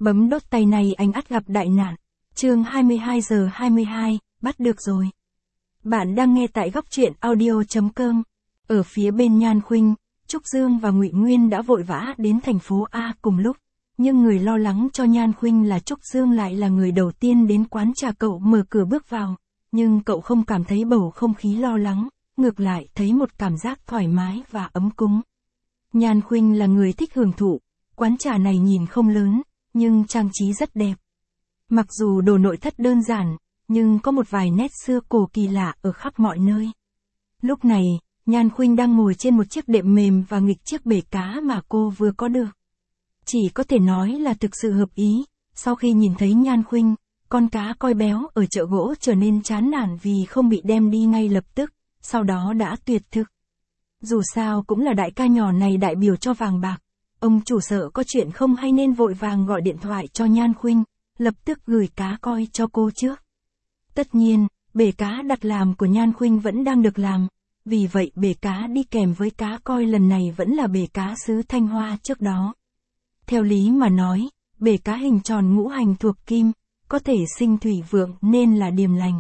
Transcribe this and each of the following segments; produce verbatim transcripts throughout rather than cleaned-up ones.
Bấm đốt tay này anh ắt gặp đại nạn. Chương hai mươi hai giờ hai mươi hai, bắt được rồi. Bạn đang nghe tại góc truyện audio chấm com. Ở phía bên Nhan Khuynh, Trúc Dương và Ngụy Nguyên đã vội vã đến thành phố A cùng lúc, nhưng người lo lắng cho Nhan Khuynh là Trúc Dương lại là người đầu tiên đến quán trà. Cậu mở cửa bước vào, nhưng cậu không cảm thấy bầu không khí lo lắng, ngược lại thấy một cảm giác thoải mái và ấm cúng. Nhan Khuynh là người thích hưởng thụ, quán trà này nhìn không lớn, nhưng trang trí rất đẹp. Mặc dù đồ nội thất đơn giản, nhưng có một vài nét xưa cổ kỳ lạ ở khắp mọi nơi. Lúc này, Nhan Khuynh đang ngồi trên một chiếc đệm mềm và nghịch chiếc bể cá mà cô vừa có được. Chỉ có thể nói là thực sự hợp ý, sau khi nhìn thấy Nhan Khuynh, con cá coi béo ở chợ gỗ trở nên chán nản vì không bị đem đi ngay lập tức, sau đó đã tuyệt thực. Dù sao cũng là đại ca nhỏ này đại biểu cho vàng bạc, ông chủ sợ có chuyện không hay nên vội vàng gọi điện thoại cho Nhan Khuynh, lập tức gửi cá coi cho cô trước. Tất nhiên, bể cá đặt làm của Nhan Khuynh vẫn đang được làm, vì vậy bể cá đi kèm với cá coi lần này vẫn là bể cá xứ Thanh Hoa trước đó. Theo lý mà nói, bể cá hình tròn ngũ hành thuộc kim, có thể sinh thủy vượng nên là điềm lành.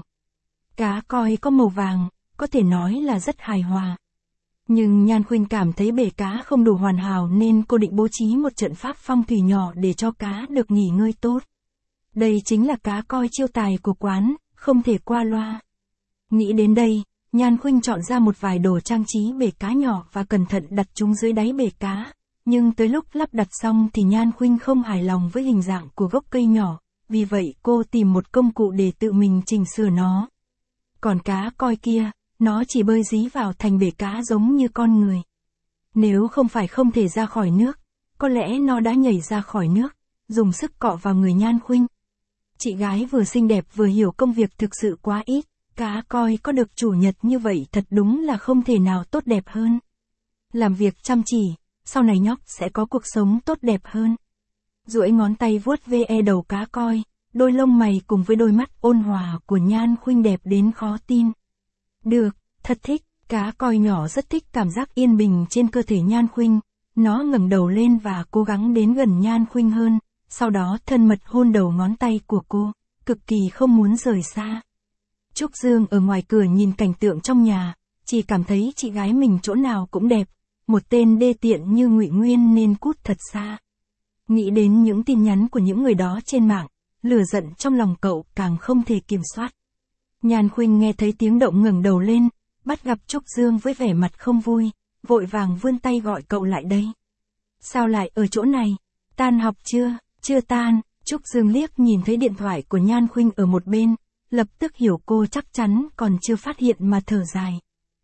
Cá coi có màu vàng, có thể nói là rất hài hòa. Nhưng Nhan Khuynh cảm thấy bể cá không đủ hoàn hảo nên cô định bố trí một trận pháp phong thủy nhỏ để cho cá được nghỉ ngơi tốt. Đây chính là cá coi chiêu tài của quán, không thể qua loa. Nghĩ đến đây, Nhan Khuynh chọn ra một vài đồ trang trí bể cá nhỏ và cẩn thận đặt chúng dưới đáy bể cá. Nhưng tới lúc lắp đặt xong thì Nhan Khuynh không hài lòng với hình dạng của gốc cây nhỏ, vì vậy cô tìm một công cụ để tự mình chỉnh sửa nó. Còn cá coi kia, nó chỉ bơi dí vào thành bể cá giống như con người. Nếu không phải không thể ra khỏi nước, có lẽ nó đã nhảy ra khỏi nước, dùng sức cọ vào người Nhan Khuynh. Chị gái vừa xinh đẹp vừa hiểu công việc thực sự quá ít, cá coi có được chủ nhật như vậy thật đúng là không thể nào tốt đẹp hơn. Làm việc chăm chỉ, sau này nhóc sẽ có cuộc sống tốt đẹp hơn. Duỗi ngón tay vuốt ve đầu cá coi, đôi lông mày cùng với đôi mắt ôn hòa của Nhan Khuynh đẹp đến khó tin. Được, thật thích, cá coi nhỏ rất thích cảm giác yên bình trên cơ thể Nhan Khuynh, nó ngẩng đầu lên và cố gắng đến gần Nhan Khuynh hơn, sau đó thân mật hôn đầu ngón tay của cô, cực kỳ không muốn rời xa. Trúc Dương ở ngoài cửa nhìn cảnh tượng trong nhà, chỉ cảm thấy chị gái mình chỗ nào cũng đẹp, một tên đê tiện như Ngụy Nguyên nên cút thật xa. Nghĩ đến những tin nhắn của những người đó trên mạng, lửa giận trong lòng cậu càng không thể kiểm soát. Nhan Khuynh nghe thấy tiếng động ngẩng đầu lên, bắt gặp Trúc Dương với vẻ mặt không vui, vội vàng vươn tay gọi cậu lại đây. Sao lại ở chỗ này? Tan học chưa? Chưa tan. Trúc Dương liếc nhìn thấy điện thoại của Nhan Khuynh ở một bên, lập tức hiểu cô chắc chắn còn chưa phát hiện mà thở dài.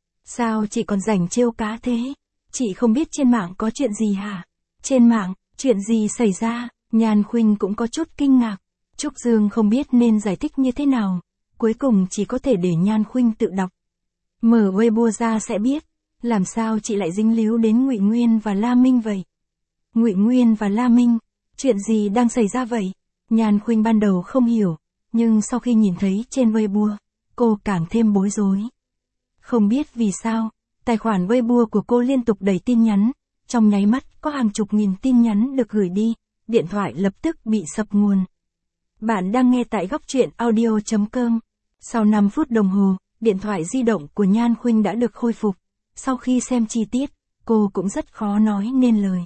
Sao chị còn rảnh trêu cá thế? Chị không biết trên mạng có chuyện gì hả? Trên mạng, chuyện gì xảy ra? Nhan Khuynh cũng có chút kinh ngạc. Trúc Dương không biết nên giải thích như thế nào, cuối cùng chỉ có thể để Nhan Khuynh tự đọc. Mở Weibo ra sẽ biết, làm sao chị lại dính líu đến Ngụy Nguyên và La Minh vậy? Ngụy Nguyên và La Minh, chuyện gì đang xảy ra vậy? Nhan Khuynh ban đầu không hiểu, nhưng sau khi nhìn thấy trên Weibo, cô càng thêm bối rối. Không biết vì sao, tài khoản Weibo của cô liên tục đầy tin nhắn, trong nháy mắt có hàng chục nghìn tin nhắn được gửi đi, điện thoại lập tức bị sập nguồn. Bạn đang nghe tại góc truyện audio chấm com. Sau năm phút đồng hồ, điện thoại di động của Nhan Khuynh đã được khôi phục. Sau khi xem chi tiết, cô cũng rất khó nói nên lời.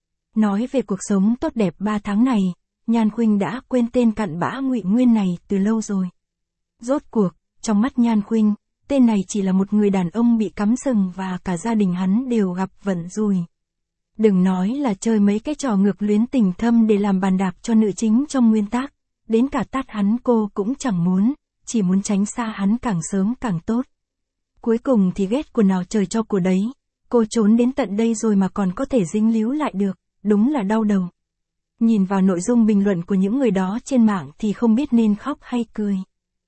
Nói về cuộc sống tốt đẹp ba tháng này, Nhan Khuynh đã quên tên cặn bã Ngụy Nguyên này từ lâu rồi. Rốt cuộc, trong mắt Nhan Khuynh, tên này chỉ là một người đàn ông bị cắm sừng và cả gia đình hắn đều gặp vận rủi. Đừng nói là chơi mấy cái trò ngược luyến tình thâm để làm bàn đạp cho nữ chính trong nguyên tác, đến cả tát hắn cô cũng chẳng muốn, chỉ muốn tránh xa hắn càng sớm càng tốt. Cuối cùng thì ghét của nào trời cho của đấy, cô trốn đến tận đây rồi mà còn có thể dính líu lại được, đúng là đau đầu. Nhìn vào nội dung bình luận của những người đó trên mạng thì không biết nên khóc hay cười.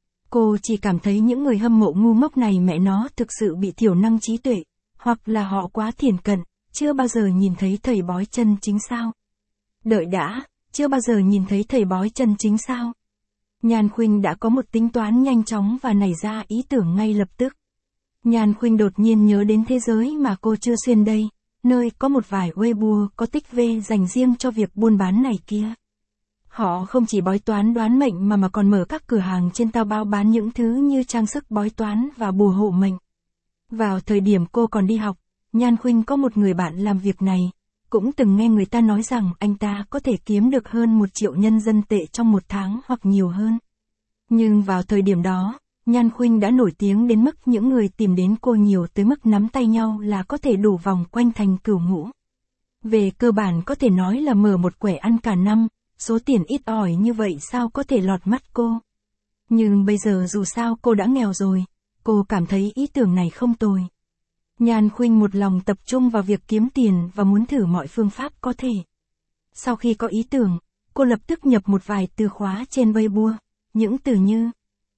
Cô chỉ cảm thấy những người hâm mộ ngu ngốc này mẹ nó thực sự bị thiểu năng trí tuệ, hoặc là họ quá thiển cận, chưa bao giờ nhìn thấy thầy bói chân chính sao. Đợi đã, chưa bao giờ nhìn thấy thầy bói chân chính sao. Nhan Khuynh đã có một tính toán nhanh chóng và nảy ra ý tưởng ngay lập tức. Nhan Khuynh đột nhiên nhớ đến thế giới mà cô chưa xuyên đây, nơi có một vài Weibo có tích V dành riêng cho việc buôn bán này kia. Họ không chỉ bói toán đoán mệnh mà mà còn mở các cửa hàng trên Taobao bán những thứ như trang sức bói toán và bùa hộ mệnh. Vào thời điểm cô còn đi học, Nhan Khuynh có một người bạn làm việc này, cũng từng nghe người ta nói rằng anh ta có thể kiếm được hơn một triệu nhân dân tệ trong một tháng hoặc nhiều hơn. Nhưng vào thời điểm đó, Nhan Khuynh đã nổi tiếng đến mức những người tìm đến cô nhiều tới mức nắm tay nhau là có thể đủ vòng quanh thành cửu ngũ. Về cơ bản có thể nói là mở một quẻ ăn cả năm, số tiền ít ỏi như vậy sao có thể lọt mắt cô. Nhưng bây giờ dù sao cô đã nghèo rồi, cô cảm thấy ý tưởng này không tồi. Nhan Khuynh một lòng tập trung vào việc kiếm tiền và muốn thử mọi phương pháp có thể. Sau khi có ý tưởng, cô lập tức nhập một vài từ khóa trên Weibo, những từ như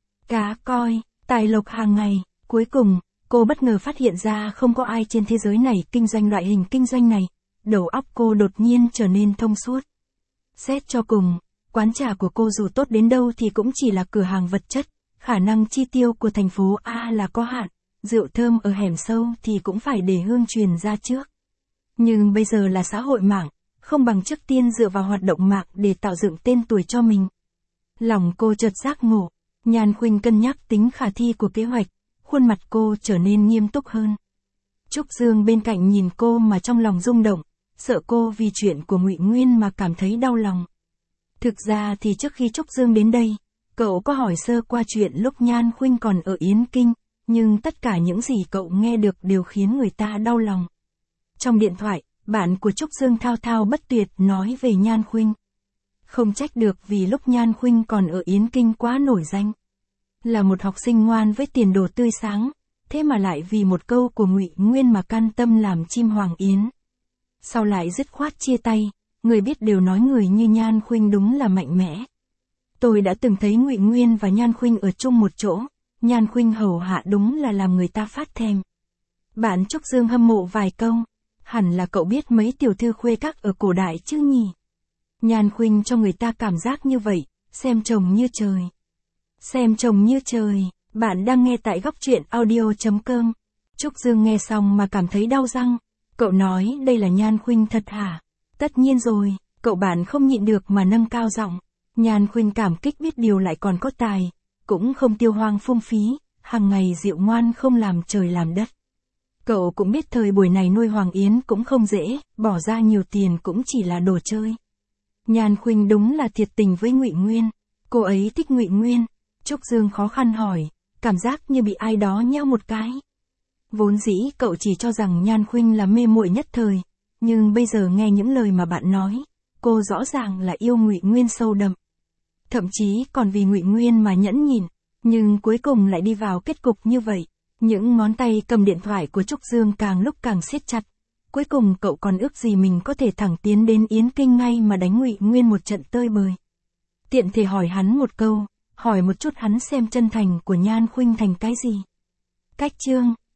cá coi, tài lộc hàng ngày. Cuối cùng, cô bất ngờ phát hiện ra không có ai trên thế giới này kinh doanh loại hình kinh doanh này. Đầu óc cô đột nhiên trở nên thông suốt. Xét cho cùng, quán trà của cô dù tốt đến đâu thì cũng chỉ là cửa hàng vật chất, khả năng chi tiêu của thành phố A là có hạn, rượu thơm ở hẻm sâu thì cũng phải để hương truyền ra trước. Nhưng bây giờ là xã hội mạng, không bằng trước tiên dựa vào hoạt động mạng để tạo dựng tên tuổi cho mình. Lòng cô chợt giác ngộ, Nhan Khuynh cân nhắc tính khả thi của kế hoạch, khuôn mặt cô trở nên nghiêm túc hơn. Trúc Dương bên cạnh nhìn cô mà trong lòng rung động, sợ cô vì chuyện của Ngụy Nguyên mà cảm thấy đau lòng. Thực ra thì trước khi Trúc Dương đến đây, cậu có hỏi sơ qua chuyện lúc Nhan Khuynh còn ở Yến Kinh, nhưng tất cả những gì cậu nghe được đều khiến người ta đau lòng. Trong điện thoại, bạn của Trúc Dương thao thao bất tuyệt nói về Nhan Khuynh. Không trách được vì lúc Nhan Khuynh còn ở Yến Kinh quá nổi danh. Là một học sinh ngoan với tiền đồ tươi sáng, thế mà lại vì một câu của Ngụy Nguyên mà can tâm làm chim Hoàng Yến. Sau lại dứt khoát chia tay, người biết đều nói người như Nhan Khuynh đúng là mạnh mẽ. Tôi đã từng thấy Ngụy Nguyên và Nhan Khuynh ở chung một chỗ, Nhan Khuynh hầu hạ đúng là làm người ta phát thèm. Bạn Trúc Dương hâm mộ vài câu, hẳn là cậu biết mấy tiểu thư khuê các ở cổ đại chứ nhỉ? Nhan Khuynh cho người ta cảm giác như vậy, xem chồng như trời. Xem chồng như trời, bạn đang nghe tại góc truyện audio chấm com. Trúc Dương nghe xong mà cảm thấy đau răng. Cậu nói đây là Nhan Khuynh thật hả? Tất nhiên rồi, cậu bạn không nhịn được mà nâng cao giọng. Nhan Khuynh cảm kích biết điều lại còn có tài, cũng không tiêu hoang phung phí, hàng ngày dịu ngoan không làm trời làm đất. Cậu cũng biết thời buổi này nuôi Hoàng Yến cũng không dễ, bỏ ra nhiều tiền cũng chỉ là đồ chơi. Nhan Khuynh đúng là thiệt tình với Ngụy Nguyên, cô ấy thích Ngụy Nguyên. Trúc Dương khó khăn hỏi, cảm giác như bị ai đó nheo một cái. Vốn dĩ cậu chỉ cho rằng Nhan Khuynh là mê muội nhất thời, nhưng bây giờ nghe những lời mà bạn nói, cô rõ ràng là yêu Ngụy Nguyên sâu đậm. Thậm chí còn vì Ngụy Nguyên mà nhẫn nhịn, nhưng cuối cùng lại đi vào kết cục như vậy. Những ngón tay cầm điện thoại của Trúc Dương càng lúc càng siết chặt. Cuối cùng cậu còn ước gì mình có thể thẳng tiến đến Yến Kinh ngay mà đánh Ngụy Nguyên một trận tơi bời. Tiện thể hỏi hắn một câu, hỏi một chút hắn xem chân thành của Nhan Khuynh thành cái gì. Cách chương